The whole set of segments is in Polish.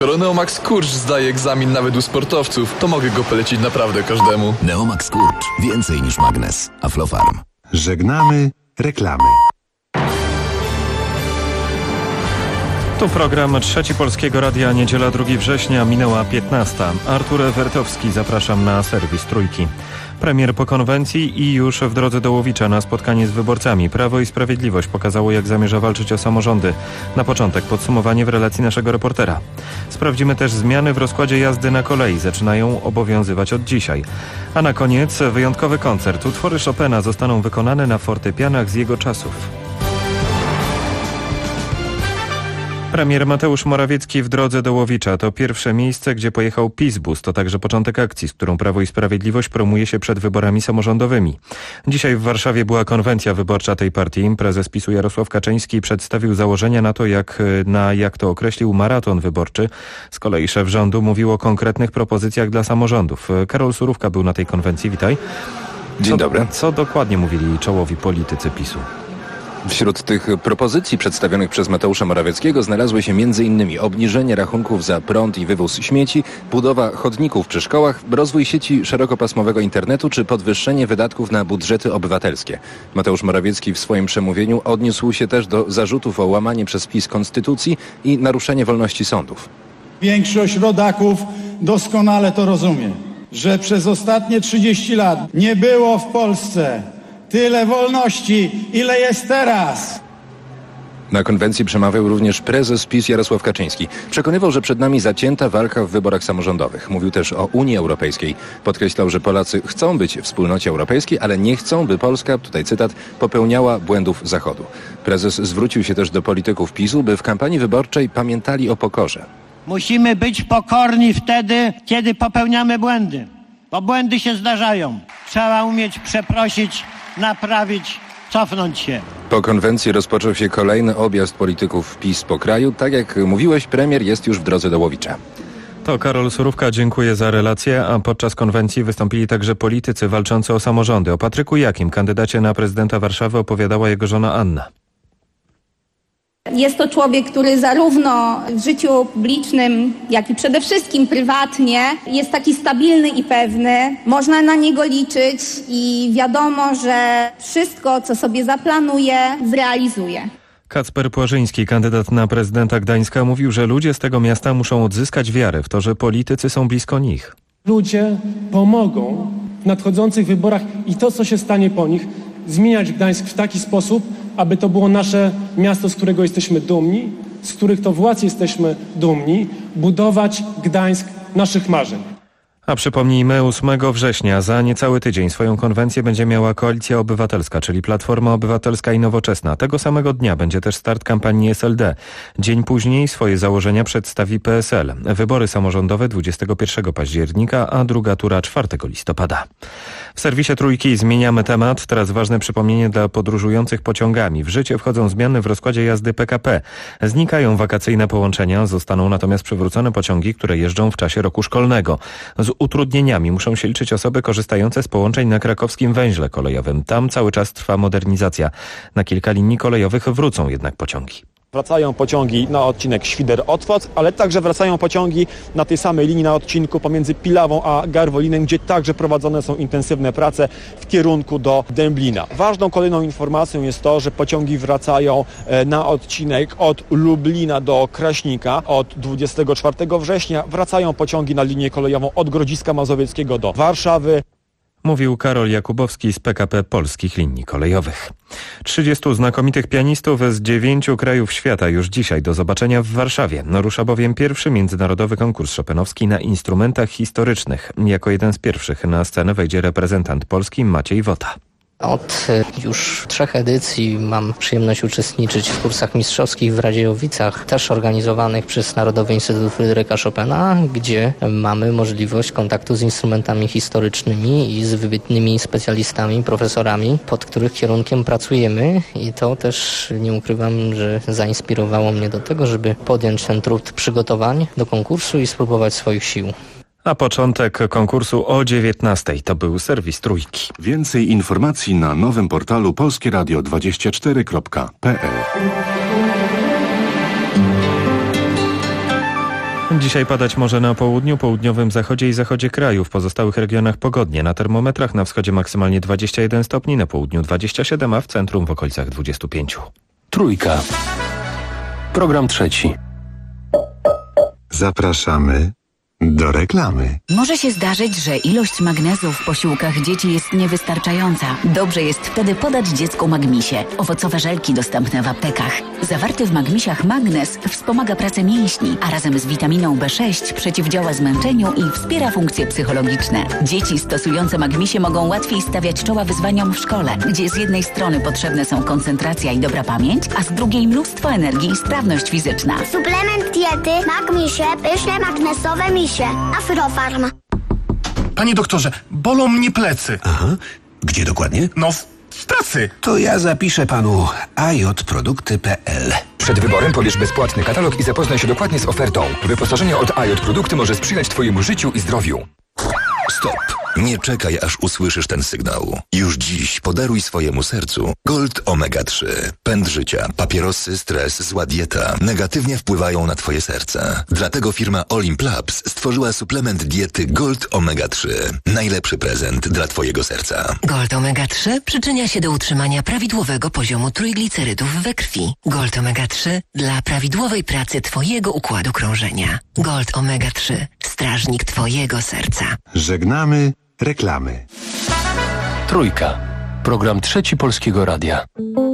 Skoro Neomax Kurcz zdaje egzamin nawet u sportowców, to mogę go polecić naprawdę każdemu. Neomax Kurcz. Więcej niż magnes. Aflofarm. Żegnamy reklamy. Tu program Trzeci Polskiego Radia, niedziela 2 września, minęła 15. Artur Wertowski, zapraszam na serwis Trójki. Premier po konwencji i już w drodze do Łowicza na spotkanie z wyborcami. Prawo i Sprawiedliwość pokazało, jak zamierza walczyć o samorządy. Na początek podsumowanie w relacji naszego reportera. Sprawdzimy też zmiany w rozkładzie jazdy na kolei. Zaczynają obowiązywać od dzisiaj. A na koniec wyjątkowy koncert. Utwory Chopina zostaną wykonane na fortepianach z jego czasów. Premier Mateusz Morawiecki w drodze do Łowicza. To pierwsze miejsce, gdzie pojechał PiS-bus. To także początek akcji, z którą Prawo i Sprawiedliwość promuje się przed wyborami samorządowymi. Dzisiaj w Warszawie była konwencja wyborcza tej partii. Prezes PiS-u Jarosław Kaczyński przedstawił założenia na to, jak to określił, maraton wyborczy. Z kolei szef rządu mówił o konkretnych propozycjach dla samorządów. Karol Surówka był na tej konwencji. Witaj. Dzień dobry. Co dokładnie mówili czołowi politycy PiS-u? Wśród tych propozycji przedstawionych przez Mateusza Morawieckiego znalazły się m.in. obniżenie rachunków za prąd i wywóz śmieci, budowa chodników przy szkołach, rozwój sieci szerokopasmowego internetu czy podwyższenie wydatków na budżety obywatelskie. Mateusz Morawiecki w swoim przemówieniu odniósł się też do zarzutów o łamanie przez PiS konstytucji i naruszenie wolności sądów. Większość rodaków doskonale to rozumie, że przez ostatnie 30 lat nie było w Polsce tyle wolności, ile jest teraz. Na konwencji przemawiał również prezes PiS Jarosław Kaczyński. Przekonywał, że przed nami zacięta walka w wyborach samorządowych. Mówił też o Unii Europejskiej. Podkreślał, że Polacy chcą być w wspólnocie europejskiej, ale nie chcą, by Polska, tutaj cytat, popełniała błędów Zachodu. Prezes zwrócił się też do polityków PiS-u, by w kampanii wyborczej pamiętali o pokorze. Musimy być pokorni wtedy, kiedy popełniamy błędy, bo błędy się zdarzają. Trzeba umieć przeprosić, naprawić, cofnąć się. Po konwencji rozpoczął się kolejny objazd polityków PiS po kraju. Tak jak mówiłeś, premier jest już w drodze do Łowicza. To Karol Surówka, dziękuję za relację, a podczas konwencji wystąpili także politycy walczący o samorządy. O Patryku Jakim, kandydacie na prezydenta Warszawy, opowiadała jego żona Anna. Jest to człowiek, który zarówno w życiu publicznym, jak i przede wszystkim prywatnie jest taki stabilny i pewny. Można na niego liczyć i wiadomo, że wszystko, co sobie zaplanuje, zrealizuje. Kacper Płażyński, kandydat na prezydenta Gdańska, mówił, że ludzie z tego miasta muszą odzyskać wiarę w to, że politycy są blisko nich. Ludzie pomogą w nadchodzących wyborach i to, co się stanie po nich, zmieniać Gdańsk w taki sposób, aby to było nasze miasto, z którego jesteśmy dumni, z których to władz jesteśmy dumni, budować Gdańsk naszych marzeń. A przypomnijmy, 8 września, za niecały tydzień, swoją konwencję będzie miała Koalicja Obywatelska, czyli Platforma Obywatelska i Nowoczesna. Tego samego dnia będzie też start kampanii SLD. Dzień później swoje założenia przedstawi PSL. Wybory samorządowe 21 października, a druga tura 4 listopada. W serwisie Trójki zmieniamy temat. Teraz ważne przypomnienie dla podróżujących pociągami. W życie wchodzą zmiany w rozkładzie jazdy PKP. Znikają wakacyjne połączenia, zostaną natomiast przywrócone pociągi, które jeżdżą w czasie roku szkolnego. Z utrudnieniami muszą się liczyć osoby korzystające z połączeń na krakowskim węźle kolejowym. Tam cały czas trwa modernizacja. Na kilka linii kolejowych wrócą jednak pociągi. Wracają pociągi na odcinek Świder-Otwock, ale także wracają pociągi na tej samej linii na odcinku pomiędzy Pilawą a Garwolinem, gdzie także prowadzone są intensywne prace w kierunku do Dęblina. Ważną kolejną informacją jest to, że pociągi wracają na odcinek od Lublina do Kraśnika. Od 24 września wracają pociągi na linię kolejową od Grodziska Mazowieckiego do Warszawy. Mówił Karol Jakubowski z PKP Polskich Linii Kolejowych. 30 znakomitych pianistów z 9 krajów świata już dzisiaj do zobaczenia w Warszawie. Rusza bowiem pierwszy międzynarodowy konkurs chopinowski na instrumentach historycznych. Jako jeden z pierwszych na scenę wejdzie reprezentant Polski Maciej Wota. Od już 3 edycji mam przyjemność uczestniczyć w kursach mistrzowskich w Radziejowicach, też organizowanych przez Narodowy Instytut Fryderyka Chopina, gdzie mamy możliwość kontaktu z instrumentami historycznymi i z wybitnymi specjalistami, profesorami, pod których kierunkiem pracujemy i to też, nie ukrywam, że zainspirowało mnie do tego, żeby podjąć ten trud przygotowań do konkursu i spróbować swoich sił. A początek konkursu o 19:00 to był serwis Trójki. Więcej informacji na nowym portalu polskieradio24.pl. Dzisiaj padać może na południu, południowym zachodzie i zachodzie kraju. W pozostałych regionach pogodnie. Na termometrach na wschodzie maksymalnie 21 stopni, na południu 27, a w centrum w okolicach 25. Trójka. Program trzeci. Zapraszamy do reklamy. Może się zdarzyć, że ilość magnezu w posiłkach dzieci jest niewystarczająca. Dobrze jest wtedy podać dziecku Magmisie. Owocowe żelki dostępne w aptekach. Zawarty w Magmisiach magnez wspomaga pracę mięśni, a razem z witaminą B6 przeciwdziała zmęczeniu i wspiera funkcje psychologiczne. Dzieci stosujące Magmisie mogą łatwiej stawiać czoła wyzwaniom w szkole, gdzie z jednej strony potrzebne są koncentracja i dobra pamięć, a z drugiej mnóstwo energii i sprawność fizyczna. Suplement diety Magmisie, pyszne magnesowe misie. Aflofarm. Panie doktorze, bolą mnie plecy. Aha. Gdzie dokładnie? No, w pracy. To ja zapiszę panu ajotprodukty.pl. Przed wyborem pobierz bezpłatny katalog i zapoznaj się dokładnie z ofertą. Wyposażenie od Ajot Produkty może sprzyjać twojemu życiu i zdrowiu. Stop! Nie czekaj, aż usłyszysz ten sygnał. Już dziś podaruj swojemu sercu Gold Omega 3. Pęd życia, papierosy, stres, zła dieta negatywnie wpływają na twoje serce. Dlatego firma Olimp Labs stworzyła suplement diety Gold Omega 3. Najlepszy prezent dla twojego serca. Gold Omega 3 przyczynia się do utrzymania prawidłowego poziomu trójglicerydów we krwi. Gold Omega 3 dla prawidłowej pracy twojego układu krążenia. Gold Omega 3. Strażnik twojego serca. Żegnamy reklamy. Trójka. Program trzeci Polskiego Radia.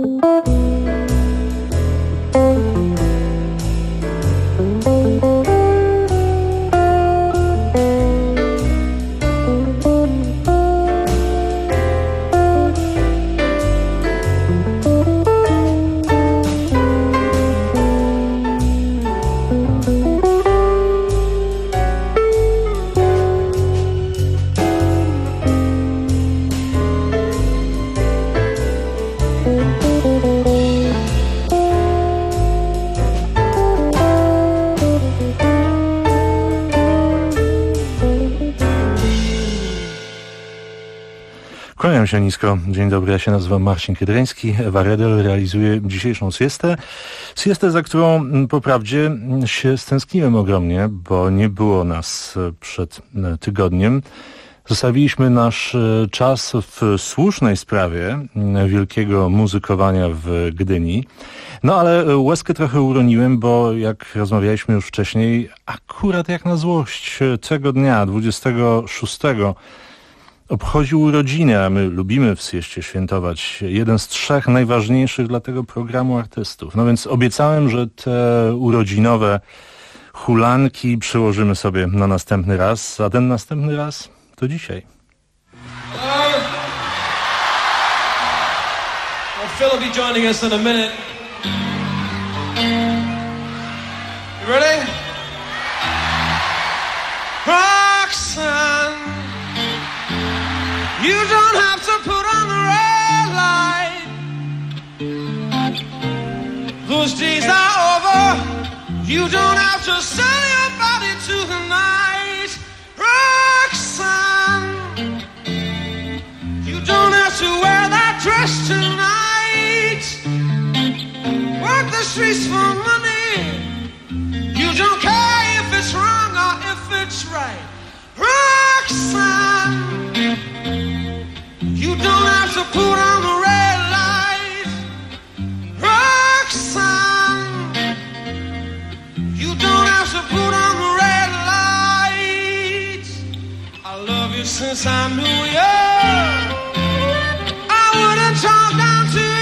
Kłaniam się nisko. Dzień dobry, ja się nazywam Marcin Kydryński. Ewa Redel realizuje dzisiejszą siestę. Siestę, za którą po prawdzie się stęskniłem ogromnie, bo nie było nas przed tygodniem. Zostawiliśmy nasz czas w słusznej sprawie wielkiego muzykowania w Gdyni. No ale łezkę trochę uroniłem, bo jak rozmawialiśmy już wcześniej, akurat jak na złość tego dnia, 26, obchodził urodziny, a my lubimy w sieście świętować jeden z 3 najważniejszych dla tego programu artystów. No więc obiecałem, że te urodzinowe hulanki przyłożymy sobie na następny raz, a ten następny raz to dzisiaj. Phil will be joining us in a minute. You ready? Roxanne, you don't have to put on the red light. Those days are over. You don't have to sell your body to the night. Roxanne, you don't have to wear that dress tonight. Work the streets for money. You don't care if it's wrong or if it's right. Roxanne, you don't have to put on the red light. Roxanne, you don't have to put on the red light. I love you since I knew you. I wouldn't talk down to you.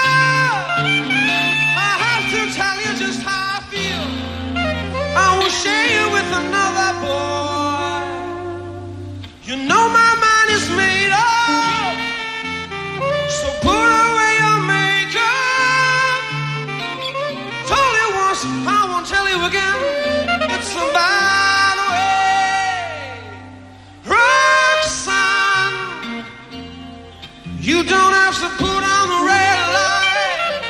I have to tell you just how I feel. I will share you with another boy. You know my mind is made up. So put away your makeup. Told you once, I won't tell you again. It's a bad way. Roxanne, you don't have to put on the red light.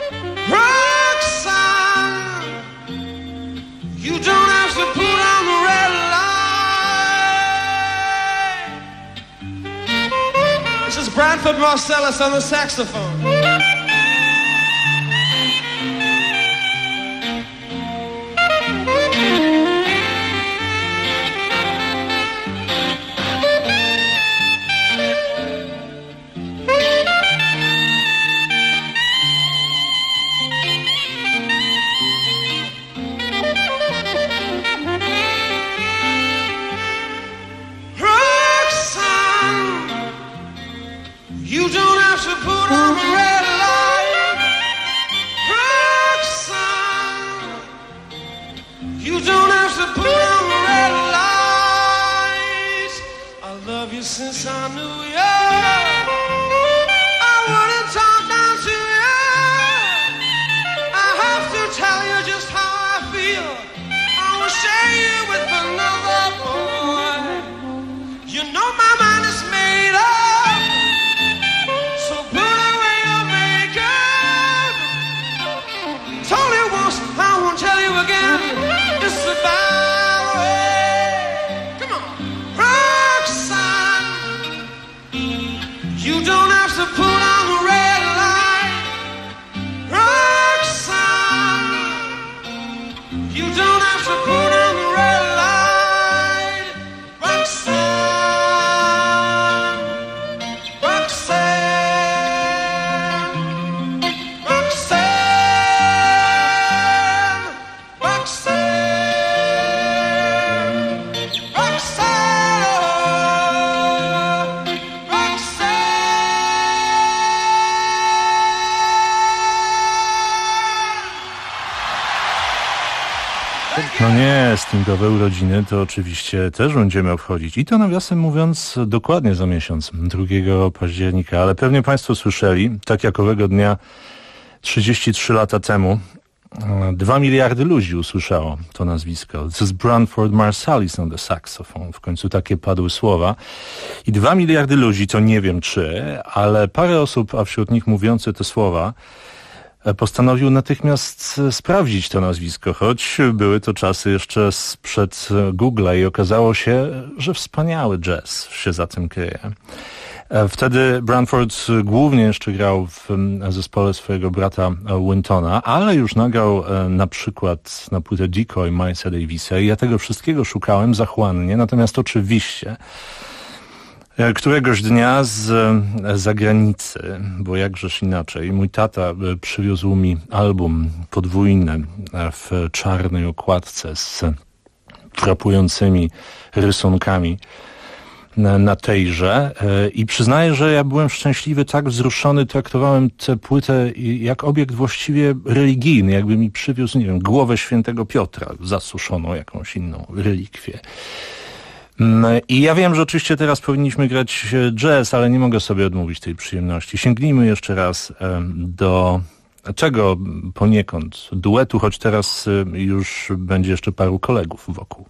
Roxanne, you don't have to put on the red light. This is Bradford Marcellus on the saxophone. to put on the red lights. I love you since I knew you. I wouldn't talk down to you. I have to tell you just how I feel. I will share you with another boy. You know my mind is made up. So put away your makeup. Told you once, I won't tell you again. It's the Bowery. Come on, Roxanne. You don't have to put on the red light. Roxanne. You don't have to put on the red light. Roxanne. Roxanne. Roxanne. Roxanne. Roxanne. No nie, stingowe urodziny to oczywiście też będziemy obchodzić. I to nawiasem mówiąc dokładnie za miesiąc, 2 października. Ale pewnie Państwo słyszeli, tak jak owego dnia 33 lata temu 2 miliardy ludzi usłyszało to nazwisko. This is Branford Marsalis on the saxophone. W końcu takie padły słowa. I 2 miliardy ludzi, to nie wiem czy, ale parę osób, a wśród nich mówiące te słowa, postanowił natychmiast sprawdzić to nazwisko, choć były to czasy jeszcze sprzed Google'a i okazało się, że wspaniały jazz się za tym kryje. Wtedy Branford głównie jeszcze grał w zespole swojego brata Wintona, ale już nagrał na przykład na płytę Decoy Milesa Davisa i ja tego wszystkiego szukałem zachłannie, natomiast oczywiście któregoś dnia z zagranicy, bo jakżeż inaczej, mój tata przywiózł mi album podwójny w czarnej okładce z frapującymi rysunkami na tejże i przyznaję, że ja byłem szczęśliwy, tak wzruszony, traktowałem tę płytę jak obiekt właściwie religijny, jakby mi przywiózł, nie wiem, głowę świętego Piotra, zasuszoną jakąś inną relikwię. I ja wiem, że oczywiście teraz powinniśmy grać jazz, ale nie mogę sobie odmówić tej przyjemności. Sięgnijmy jeszcze raz do czego poniekąd duetu, choć teraz już będzie jeszcze paru kolegów wokół.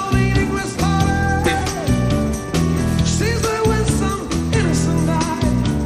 Seems there went some innocent life.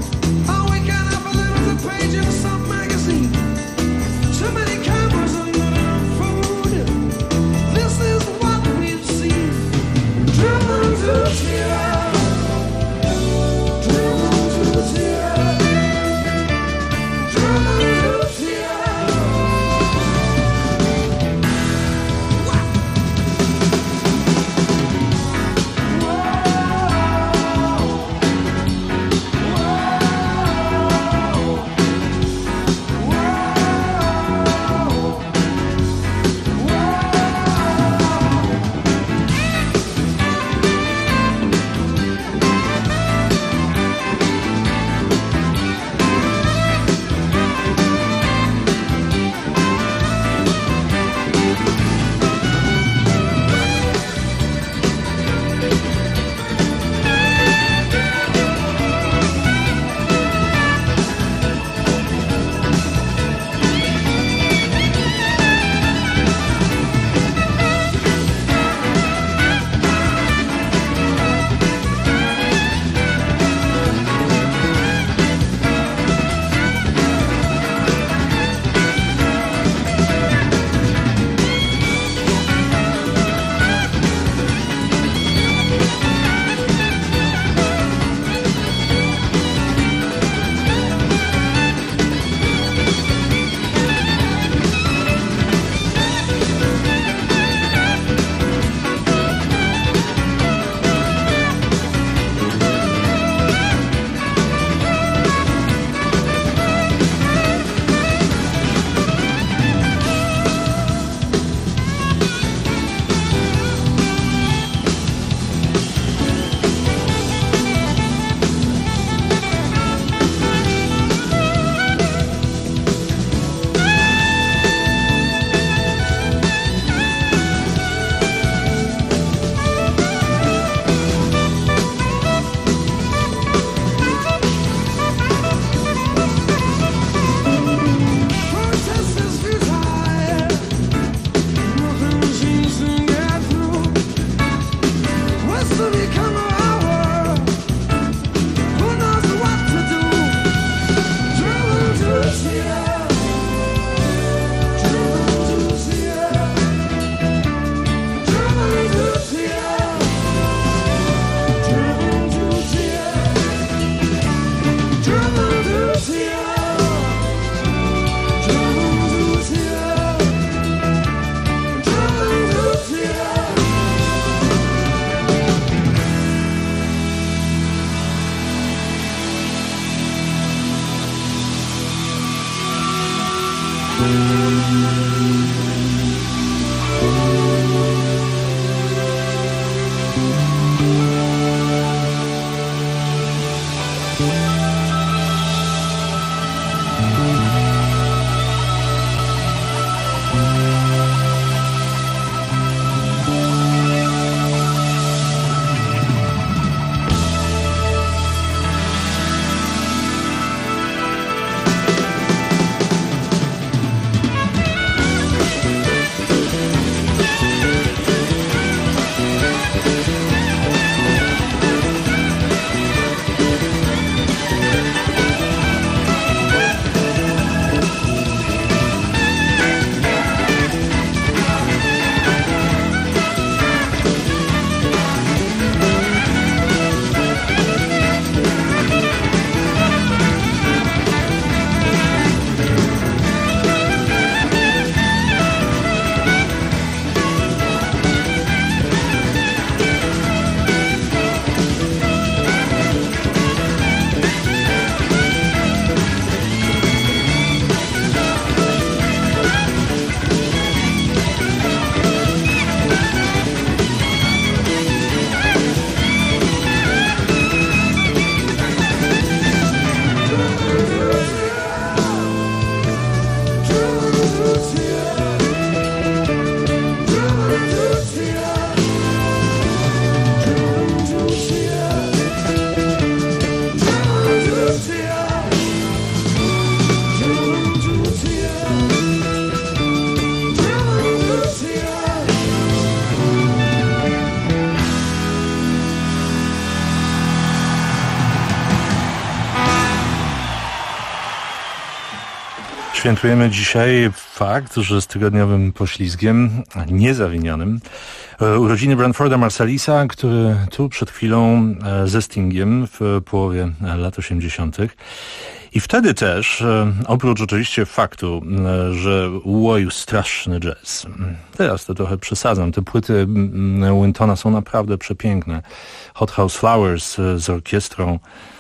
Świętujemy dzisiaj fakt, że z tygodniowym poślizgiem, niezawinionym, urodziny Branforda Marsallisa, który tu przed chwilą ze Stingiem w połowie lat 80. I wtedy też, oprócz oczywiście faktu, że łoju straszny jazz. Teraz to trochę przesadzam. Te płyty Wintona są naprawdę przepiękne. Hot House Flowers z orkiestrą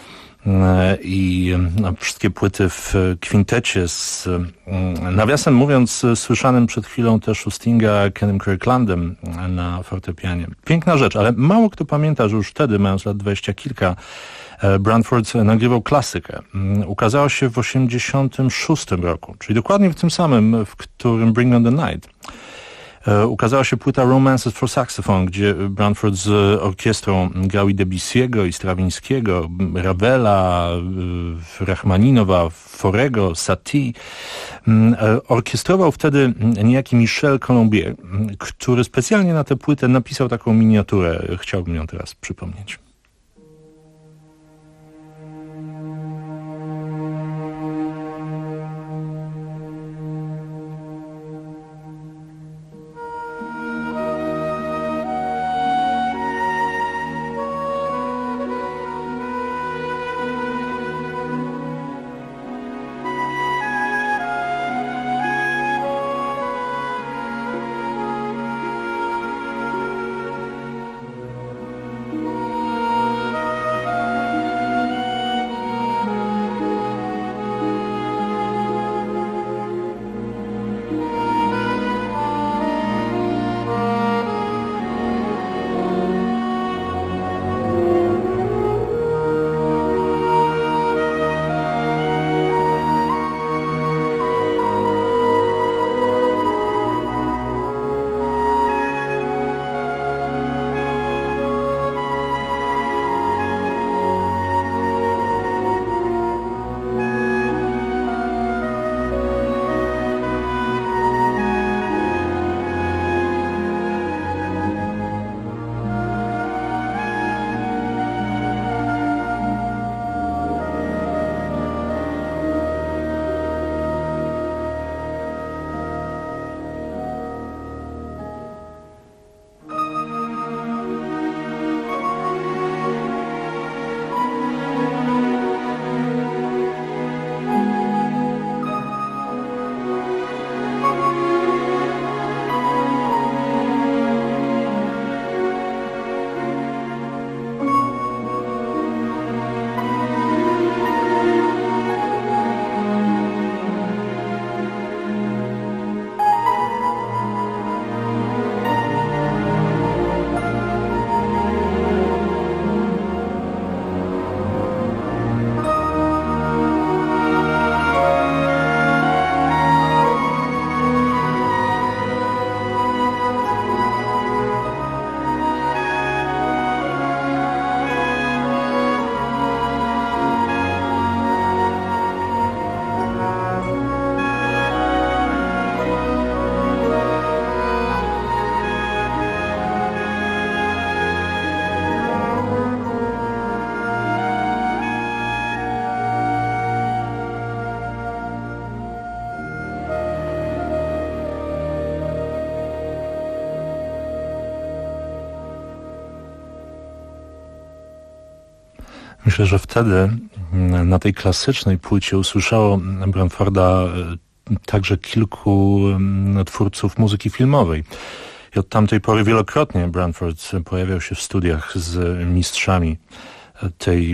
i wszystkie płyty w kwintecie z, nawiasem mówiąc, słyszanym przed chwilą też u Stinga Kenem Kirklandem na fortepianie. Piękna rzecz, ale mało kto pamięta, że już wtedy, mając lat 20 kilka, Branford nagrywał klasykę. Ukazała się w 1986 roku, czyli dokładnie w tym samym, w którym Bring on the Night. Ukazała się płyta Romances for Saxophone, gdzie Branford z orkiestrą grał i Debussy'ego, i Strawińskiego, Ravela, Rachmaninowa, Forego, Satie. Orkiestrował wtedy niejaki Michel Colombier, który specjalnie na tę płytę napisał taką miniaturę. Chciałbym ją teraz przypomnieć. Myślę, że wtedy na tej klasycznej płycie usłyszało Branforda także kilku twórców muzyki filmowej. I od tamtej pory wielokrotnie Branford pojawiał się w studiach z mistrzami tej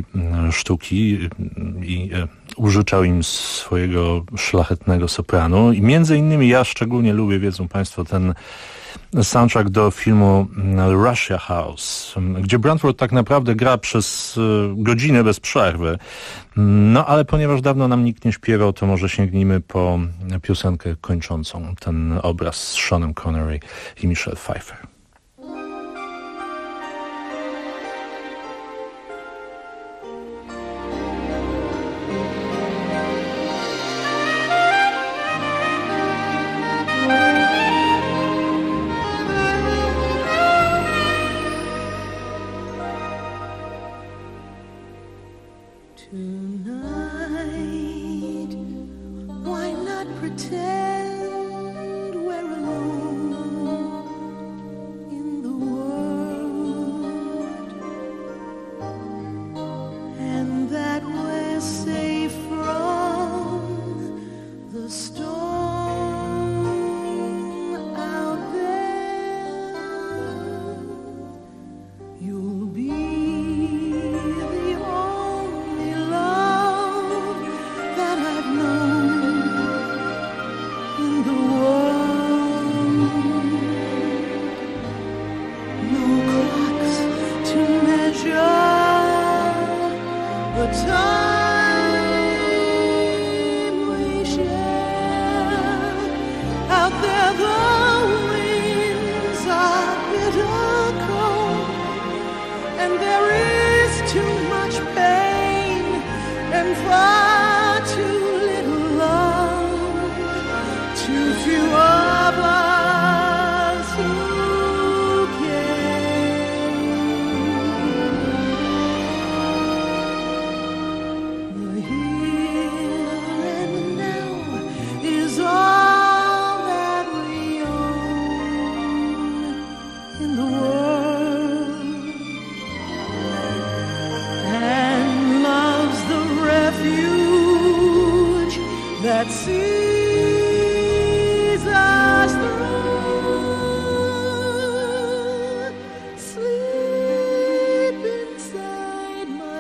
sztuki i użyczał im swojego szlachetnego sopranu. I między innymi ja szczególnie lubię, wiedzą Państwo, ten soundtrack do filmu Russia House, gdzie Branford tak naprawdę gra przez godzinę bez przerwy. No ale ponieważ dawno nam nikt nie śpiewał, to może sięgnijmy po piosenkę kończącą ten obraz z Seanem Connery i Michelle Pfeiffer. Tonight, why not pretend we're alone in the world, and that we're safe from the storm out there. You'll be the only love that I've known in the world. No clocks to measure the time we share. Out there the winds are bitter cold, and there is too much pain and far too little love. Too few of us who care. The here and now is all that we own in the world, and love's the refuge that sees us through. Sleep inside my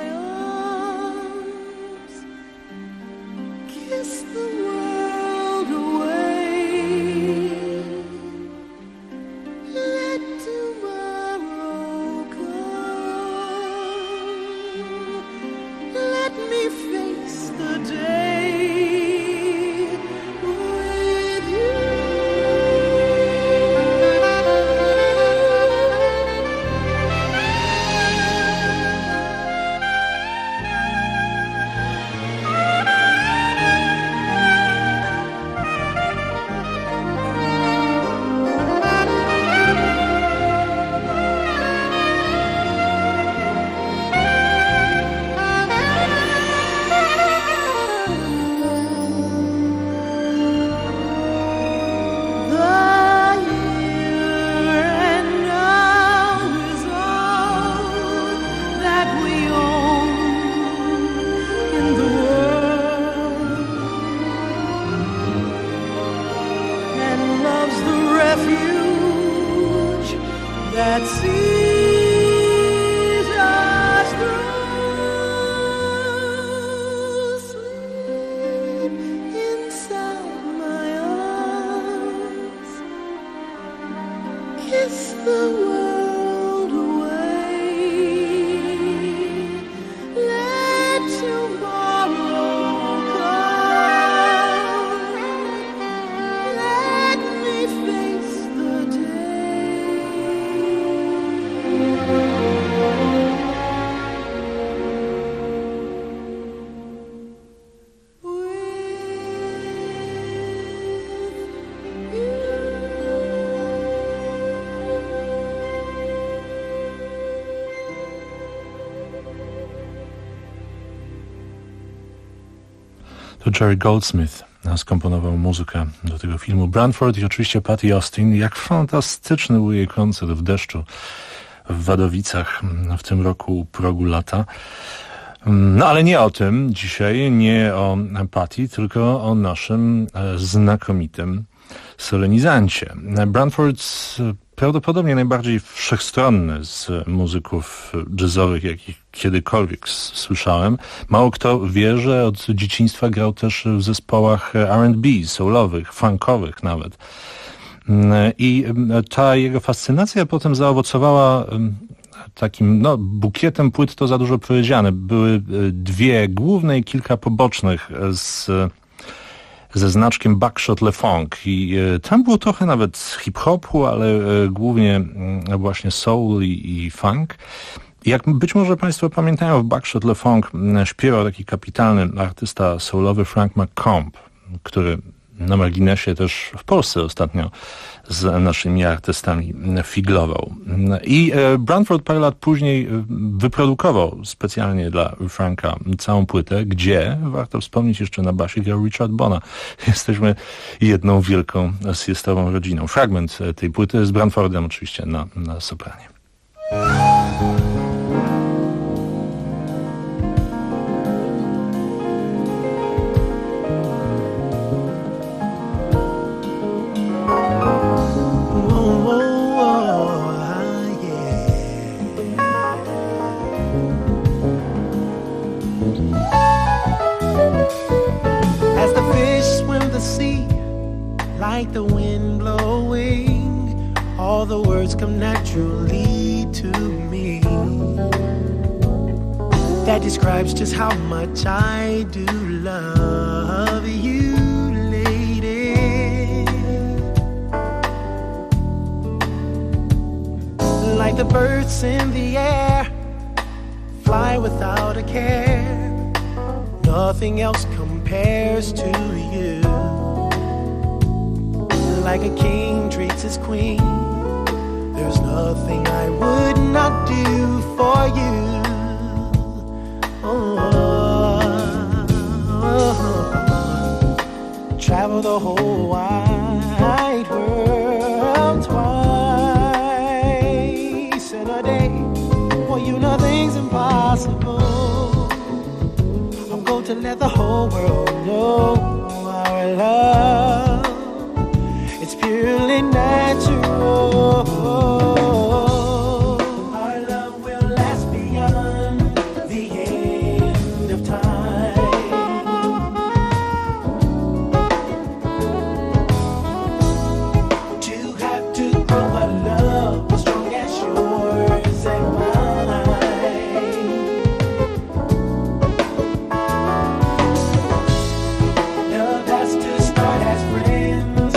arms, kiss the world away. Let tomorrow come. Let me face the day with you. That sees us through. Sleep inside my arms, kiss the world away. Let tomorrow come. Let me face the To Jerry Goldsmith skomponował muzykę do tego filmu. Branford i oczywiście Patty Austin. Jak fantastyczny był jej koncert w deszczu w Wadowicach w tym roku u progu lata. No ale nie o tym dzisiaj, nie o Patty, tylko o naszym znakomitym solenizancie. Branford prawdopodobnie najbardziej wszechstronny z muzyków jazzowych, jakich kiedykolwiek słyszałem. Mało kto wie, że od dzieciństwa grał też w zespołach R&B, soulowych, funkowych nawet. I ta jego fascynacja potem zaowocowała takim, bukietem płyt to za dużo powiedziane. Były dwie główne i kilka pobocznych ze znaczkiem Buckshot Le Funk i tam było trochę nawet hip-hopu, ale głównie właśnie soul i funk. Jak być może Państwo pamiętają, w Buckshot Le Funk śpiewał taki kapitalny artysta soulowy Frank McComb, który na marginesie też w Polsce ostatnio z naszymi artystami figlował. I Branford parę lat później wyprodukował specjalnie dla Franka całą płytę, gdzie, warto wspomnieć, jeszcze na basie grał Richard Bona. Jesteśmy jedną wielką siestową rodziną. Fragment tej płyty z Branfordem oczywiście na sopranie. Like the wind blowing, all the words come naturally to me. That describes just how much I do love you, lady. Like the birds in the air, fly without a care. Nothing else compares to you. Like a king treats his queen, there's nothing I would not do for you. Travel the whole wide world twice in a day. For you, nothing's impossible. I'm going to let the whole world know our love. It's purely natural. Our love will last beyond the end of time. To have to grow a love as strong as yours and mine. Love has to start as friends.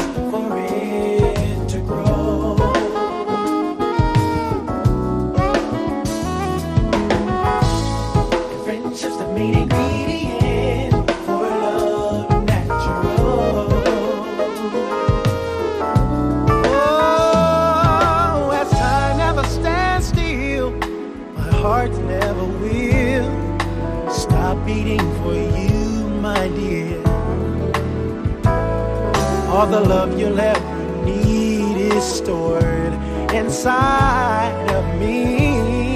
All the love you'll ever need is stored inside of me.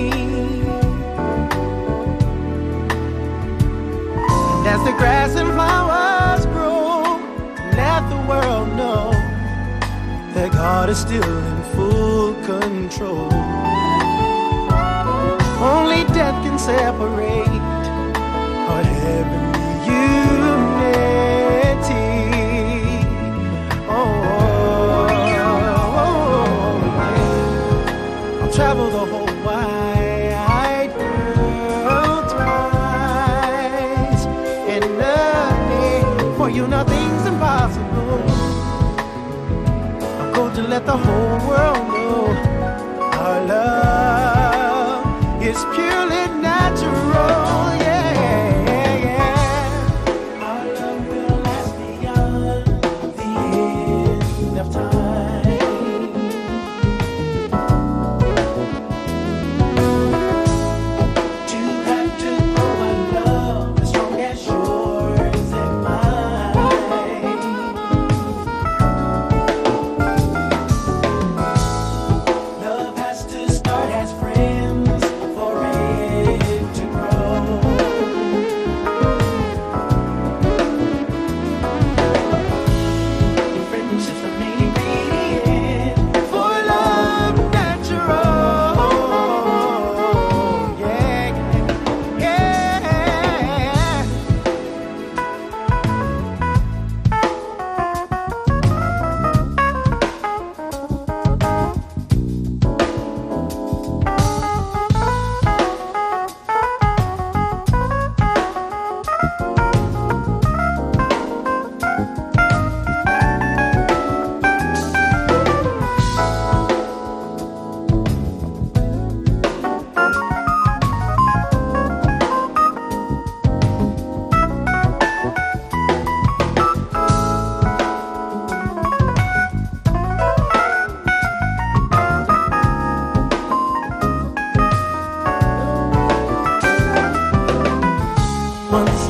And as the grass and flowers grow, let the world know that God is still in full control. Only death can separate our heavenly unity. Travel the whole wide world twice in a day. For you, nothing's impossible. I'm going to let the whole world know our love is purely natural. Yeah, yeah. Our love will last beyond the end of time. Love has to start as friends forever.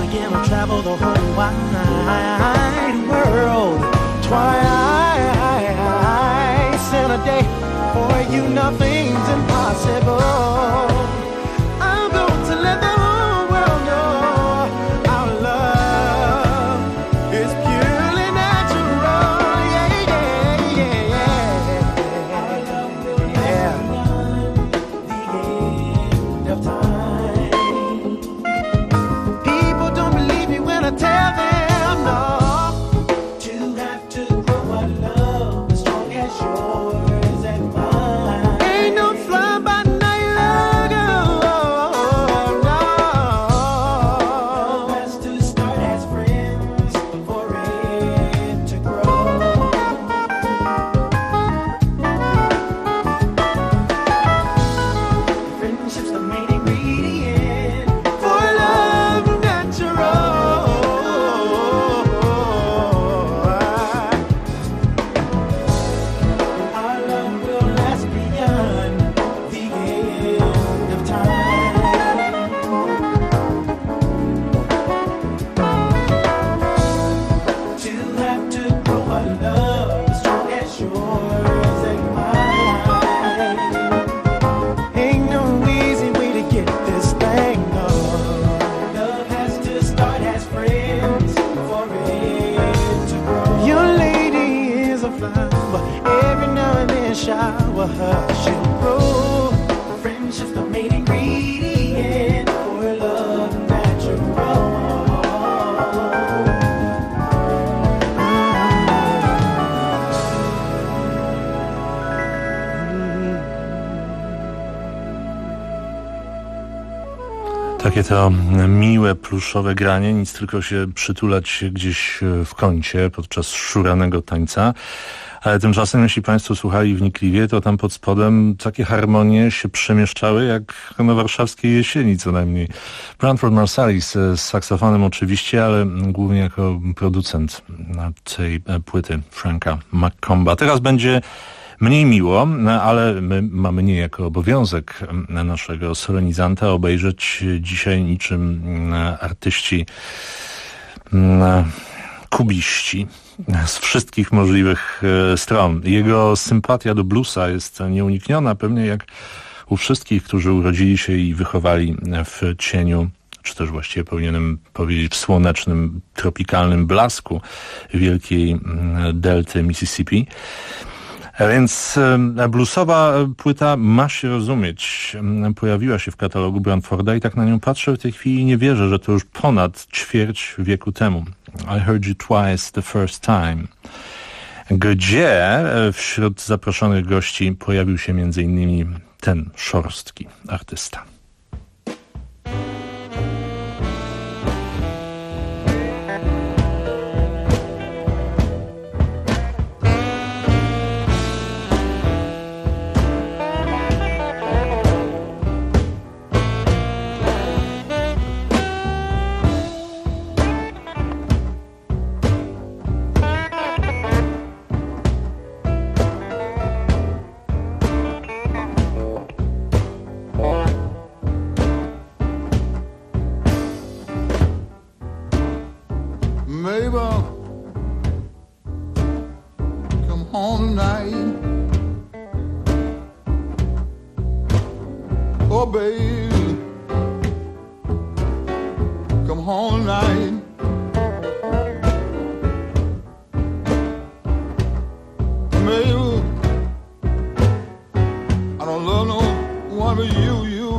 again, I'll travel the whole wide world twice in a day. For you, nothing's impossible. I'm going to let the whole world know our love is purely natural. Yeah, yeah, yeah, yeah. Our love will last beyond the end of time. People don't believe me when I tell them no. To have to grow a love as strong as yours and mine. Ain't no fly-by-night love, no. Love has to start as friends for it to grow. Friendship's the main ingredient for love natural. Our love will last beyond the end of time. To have to grow a love as strong as yours and mine. Ain't no easy way to get this thing done. Love has to start as friends for it to grow. Your lady is a flower, but every now and then shower her, she'll grow. Friendship's the main ingredient for love natural. Takie to miłe, pluszowe granie, nic tylko się przytulać gdzieś w kącie podczas szuranego tańca. Ale tymczasem, jeśli Państwo słuchali wnikliwie, to tam pod spodem takie harmonie się przemieszczały jak na warszawskiej jesieni co najmniej. Branford Marsalis z saksofonem oczywiście, ale głównie jako producent tej płyty Franka McComba. Teraz będzie mniej miło, ale my mamy niejako obowiązek naszego solenizanta obejrzeć dzisiaj niczym artyści kubiści z wszystkich możliwych stron. Jego sympatia do bluesa jest nieunikniona, pewnie jak u wszystkich, którzy urodzili się i wychowali w cieniu, czy też właściwie powinienem powiedzieć w słonecznym, tropikalnym blasku wielkiej delty Mississippi. Więc bluesowa płyta Ma się rozumieć pojawiła się w katalogu Branforda i tak na nią patrzę w tej chwili i nie wierzę, że to już ponad ćwierć wieku temu. I heard you twice the first time. Gdzie wśród zaproszonych gości pojawił się m.in. ten szorstki artysta. Oh, baby, come home tonight. Maybe I don't love no one but you.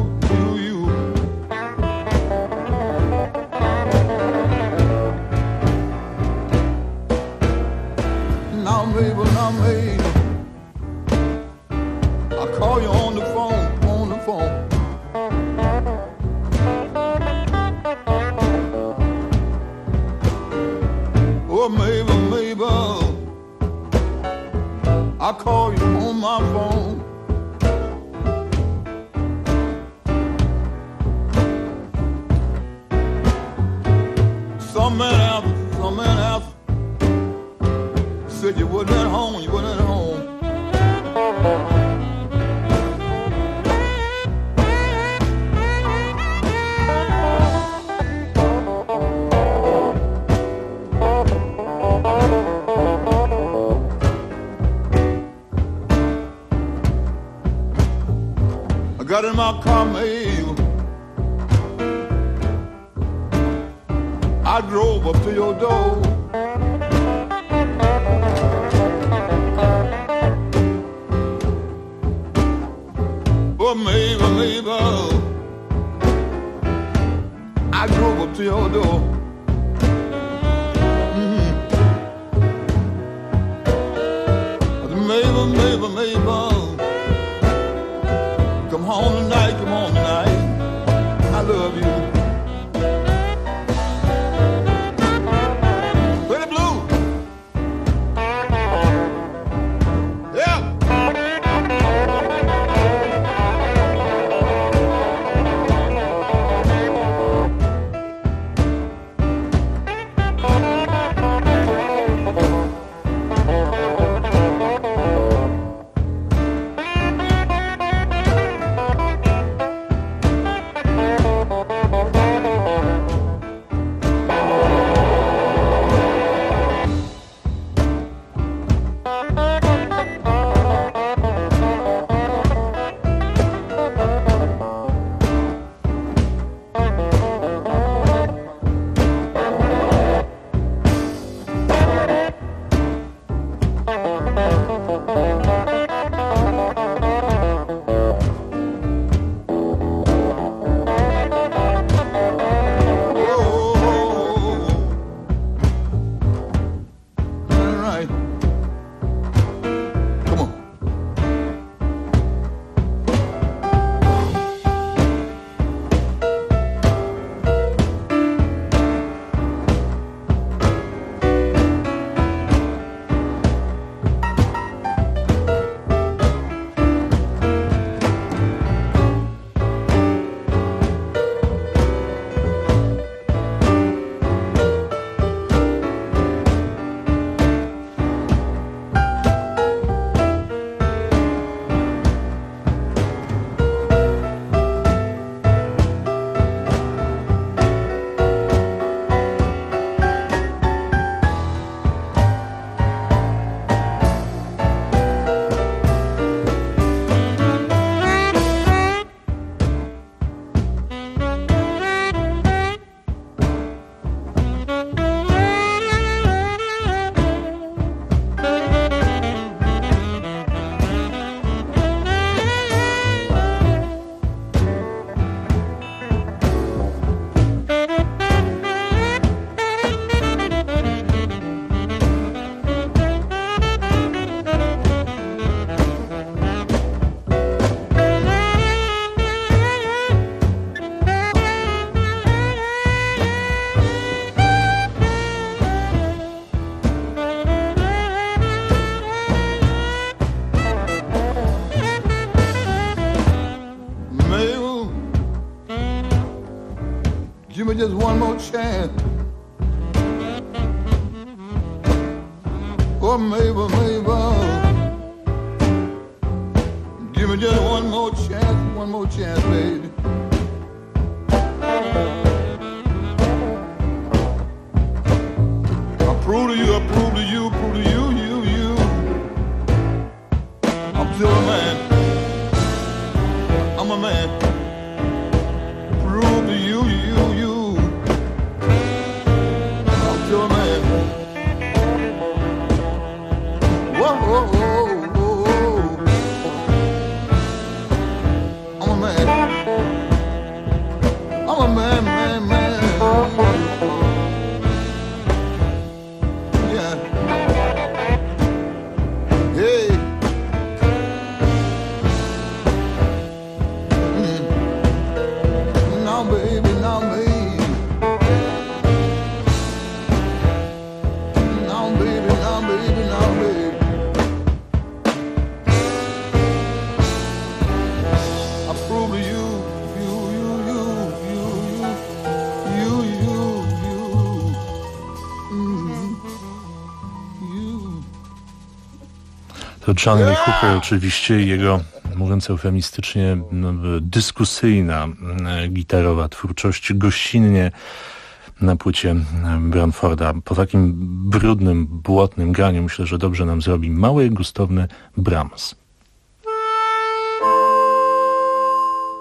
Now, baby, I'll call you on the phone. Oh, Mabel, I'll call you on my phone. Some man else said you wasn't at home, got in my car, Mabel. I drove up to your door. Oh, Mabel, Mabel, I drove up to your door. Mabel, Mabel, Mabel, come home tonight, come home tonight. I love you. Pretty blue. Yeah. Give me just one more chance. Oh, Mabel, Mabel, give me just one more chance, baby. I prove to you, you. I'm still a man. I'm a man. Prove to you. I'm still a man. Whoa. I'm a man. I'm a man. Yeah. Hey. Now, baby. Now, baby. I prove to you. To John Lee Hooker oczywiście i jego, mówiąc eufemistycznie, dyskusyjna gitarowa twórczość gościnnie na płycie Branforda. Po takim brudnym, błotnym graniu myślę, że dobrze nam zrobi mały, gustowny Brahms.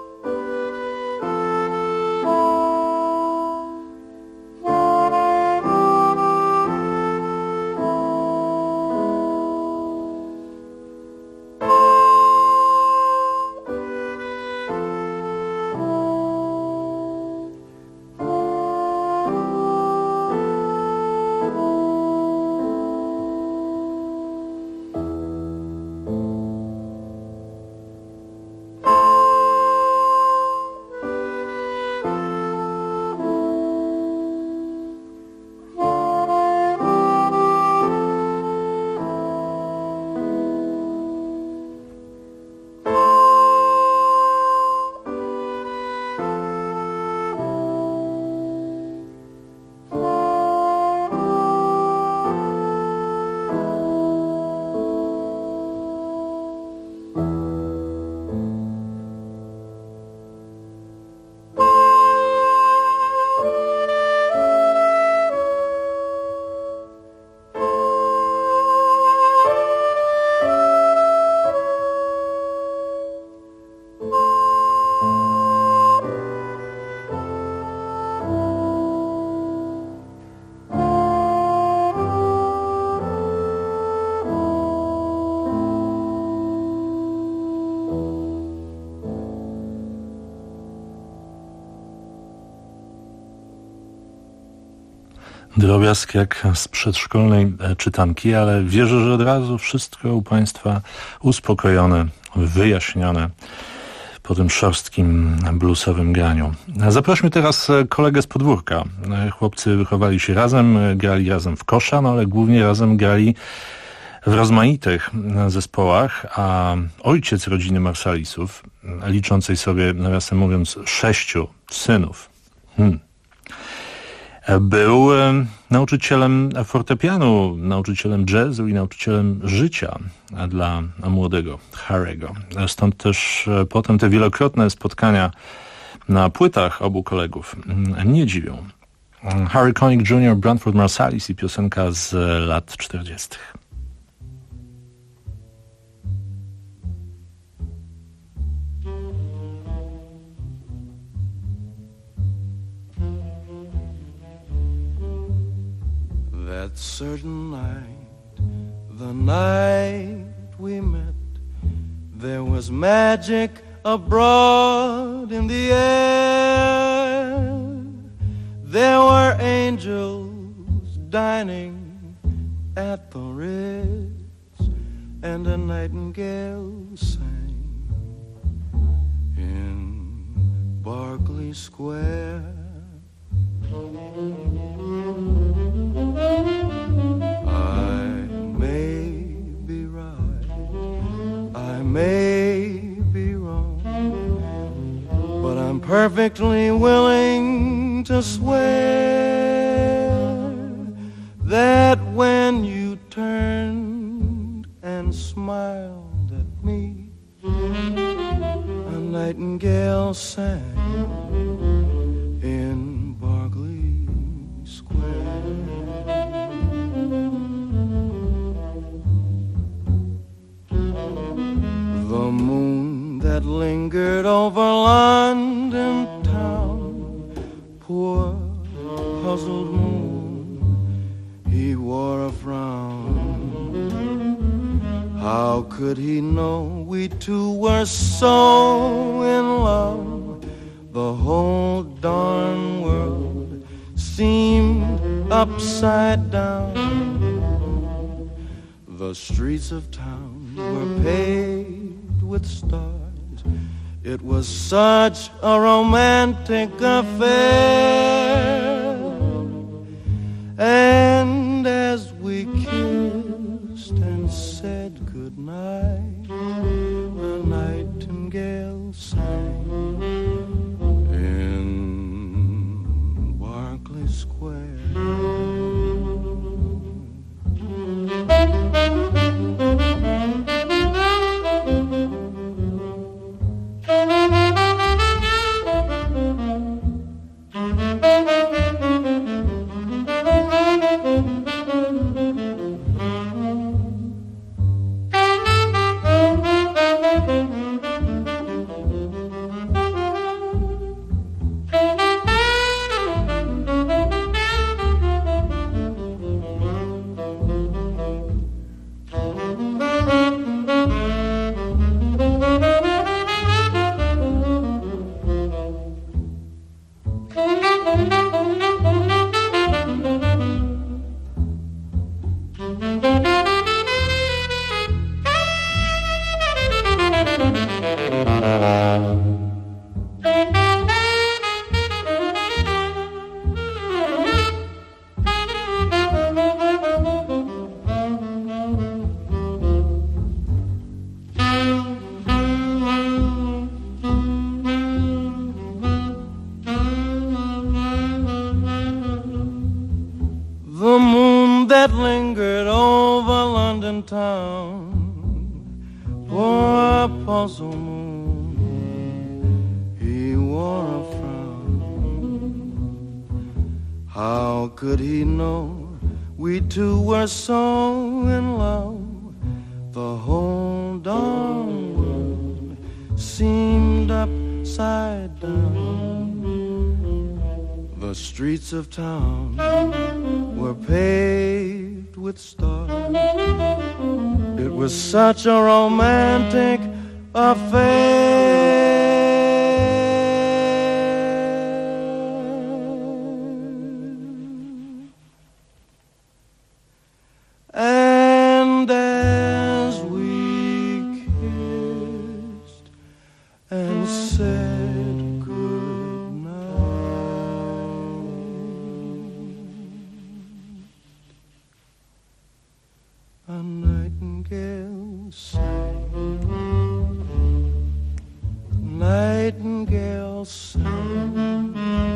Drobiazg jak z przedszkolnej czytanki, ale wierzę, że od razu wszystko u Państwa uspokojone, wyjaśnione po tym szorstkim bluesowym graniu. Zaprośmy teraz kolegę z podwórka. Chłopcy wychowali się razem, grali razem w kosza, no ale głównie razem grali w rozmaitych zespołach, a ojciec rodziny Marsalisów, liczącej sobie, nawiasem mówiąc, 6 synów, był nauczycielem fortepianu, nauczycielem jazzu i nauczycielem życia dla młodego Harry'ego. Stąd też potem te wielokrotne spotkania na płytach obu kolegów nie dziwią. Harry Connick Jr., Branford Marsalis i piosenka z lat 40. That certain night, the night we met, there was magic abroad in the air. There were angels dining at the Ritz, and a nightingale sang in Berkeley Square. I may be right, I may be wrong, but I'm perfectly willing to swear that when you turned and smiled at me, a nightingale sang in Berkeley Square. The moon that lingered over London town, poor puzzled moon, he wore a frown. How could he know we two were so in love? The whole darn world seemed upside down. The streets of town were paved with stars. It was such a romantic affair. And as we kissed and said goodnight, the nightingale sang in Berkeley Square. The moon that lingered over London town, poor puzzle moon, he wore a frown. How could he know we two were so in love? The whole darn world seemed upside down. The streets of town were paved with stars. It was such a romantic affair. nightingale sing, nightingale sing.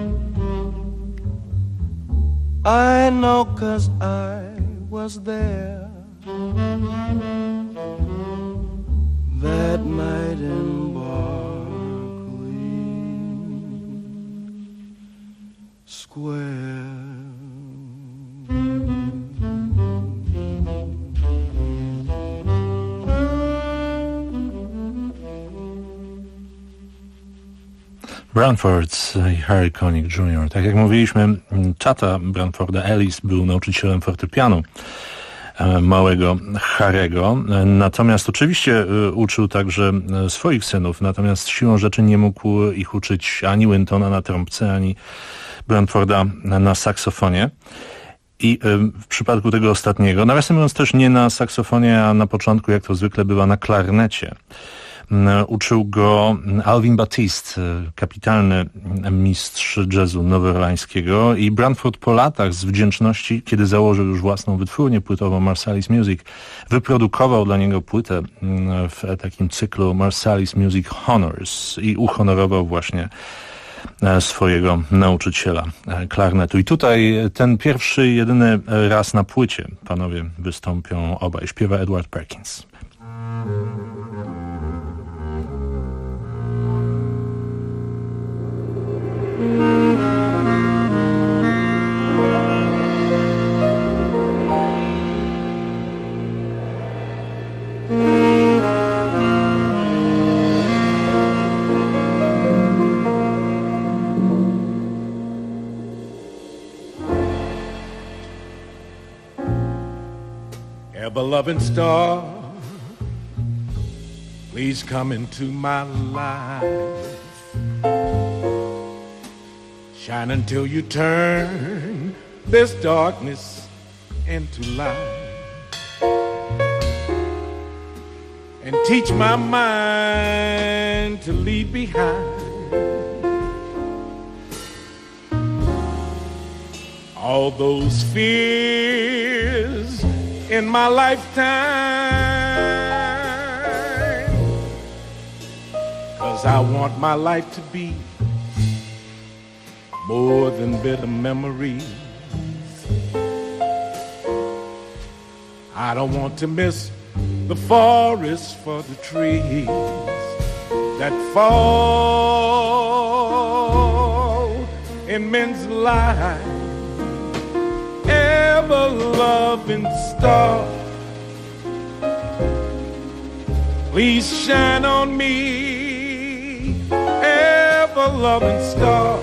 I know 'cause I was there that night in Berkeley Square. Branford i Harry Connick Jr. Tak jak mówiliśmy, tata Branforda, Ellis, był nauczycielem fortepianu małego Harry'ego. Natomiast oczywiście uczył także swoich synów, natomiast siłą rzeczy nie mógł ich uczyć ani Wintona na trąbce, ani Branforda na saksofonie. I w przypadku tego ostatniego, nawiasem mówiąc też nie na saksofonie, a na początku, jak to zwykle bywa, na klarnecie. Uczył go Alvin Batiste, kapitalny mistrz jazzu nowoorleańskiego, i Branford po latach z wdzięczności, kiedy założył już własną wytwórnię płytową Marsalis Music, wyprodukował dla niego płytę w takim cyklu Marsalis Music Honors i uhonorował właśnie swojego nauczyciela klarnetu. I tutaj ten pierwszy, jedyny raz na płycie panowie wystąpią obaj. Śpiewa Edward Perkins. Ever-loving star, please come into my life. Shine until you turn this darkness into light. And teach my mind to leave behind all those fears in my lifetime. 'Cause I want my life to be more than bitter memories. I don't want to miss the forest for the trees that fall in men's lives. Ever-loving star, please shine on me. Ever-loving star,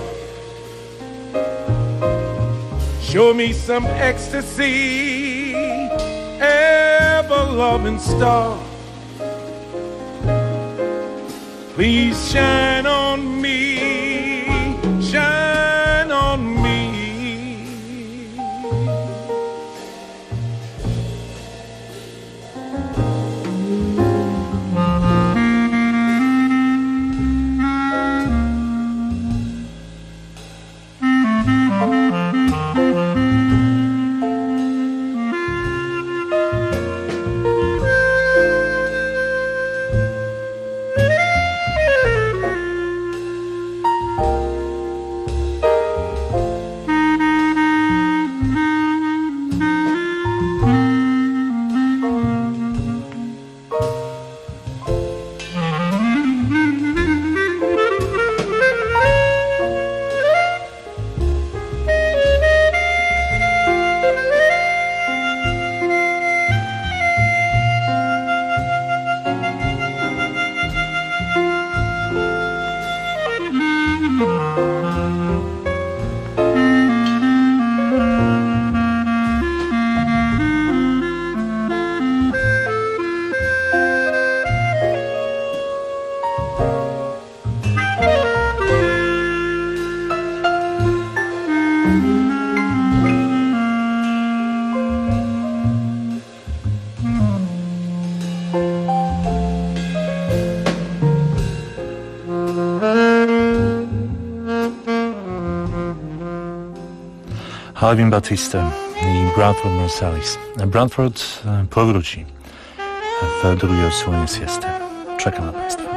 show me some ecstasy. Ever-loving star, please shine on me. Shine on me. Alvin Batiste i Branford Marsalis. Branford powróci w drugiej odsłonie siesty. Czekam na Państwa.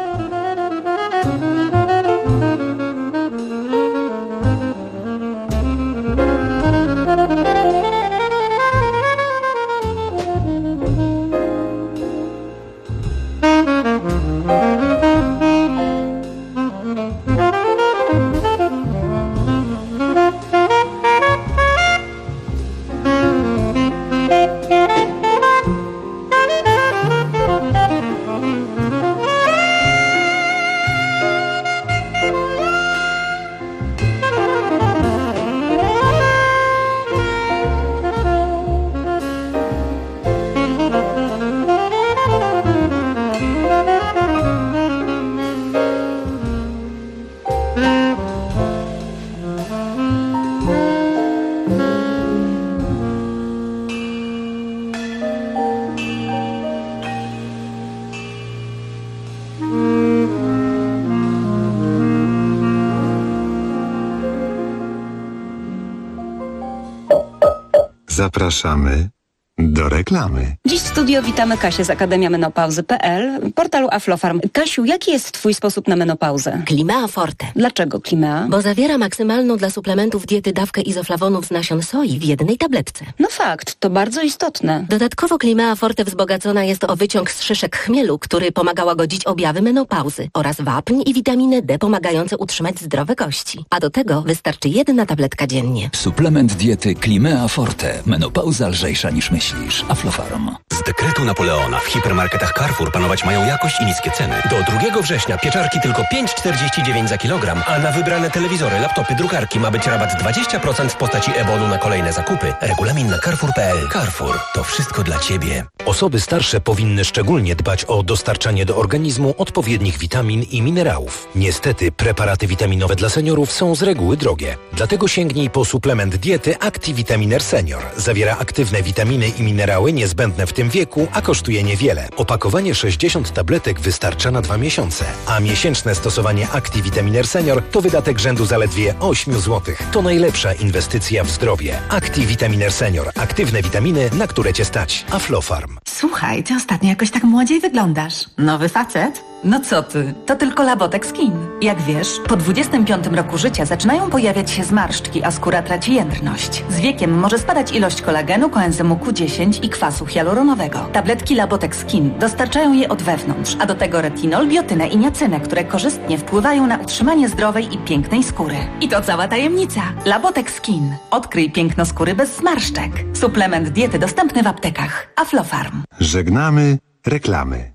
Zapraszamy do reklamy. Dziś w studio witamy Kasię z akademiamenopauzy.pl, portalu Aflofarm. Kasiu, jaki jest Twój sposób na menopauzę? Climea Forte. Dlaczego Climea? Bo zawiera maksymalną dla suplementów diety dawkę izoflawonów z nasion soi w jednej tabletce. No fakt, to bardzo istotne. Dodatkowo Climea Forte wzbogacona jest o wyciąg z szyszek chmielu, który pomaga łagodzić objawy menopauzy, oraz wapń i witaminę D pomagające utrzymać zdrowe kości. A do tego wystarczy 1 tabletka dziennie. Suplement diety Climea Forte. Menopauza lżejsza niż myślisz. Aflofarm. Z dekretu Napoleona w hipermarketach Carrefour panować mają jakość i niskie ceny. Do 2 września pieczarki tylko 5,49 za kilogram, a na wybrane telewizory, laptopy, drukarki ma być rabat 20% w postaci e-bonu na kolejne zakupy. Regulamin na carrefour.pl. Carrefour. To wszystko dla Ciebie. Osoby starsze powinny szczególnie dbać o dostarczanie do organizmu odpowiednich witamin i minerałów. Niestety preparaty witaminowe dla seniorów są z reguły drogie. Dlatego sięgnij po suplement diety Activitaminer Senior. Zawiera aktywne witaminy i minerały niezbędne w tym wieku, a kosztuje niewiele. Opakowanie 60 tabletek wystarcza na 2 miesiące, a miesięczne stosowanie Activitaminer Senior to wydatek rzędu zaledwie 8 zł. To najlepsza inwestycja w zdrowie. Activitaminer Senior. Aktywne witaminy, na które Cię stać. Aflofarm. Słuchaj, Ty ostatnio jakoś tak młodziej wyglądasz. Nowy facet? No co ty, to tylko Labotex Skin. Jak wiesz, po 25 roku życia zaczynają pojawiać się zmarszczki, a skóra traci jędrność. Z wiekiem może spadać ilość kolagenu, koenzymu Q10 i kwasu hialuronowego. Tabletki Labotex Skin dostarczają je od wewnątrz, a do tego retinol, biotynę i niacynę, które korzystnie wpływają na utrzymanie zdrowej i pięknej skóry. I to cała tajemnica. Labotex Skin. Odkryj piękno skóry bez zmarszczek. Suplement diety dostępny w aptekach. Aflofarm. Żegnamy reklamy.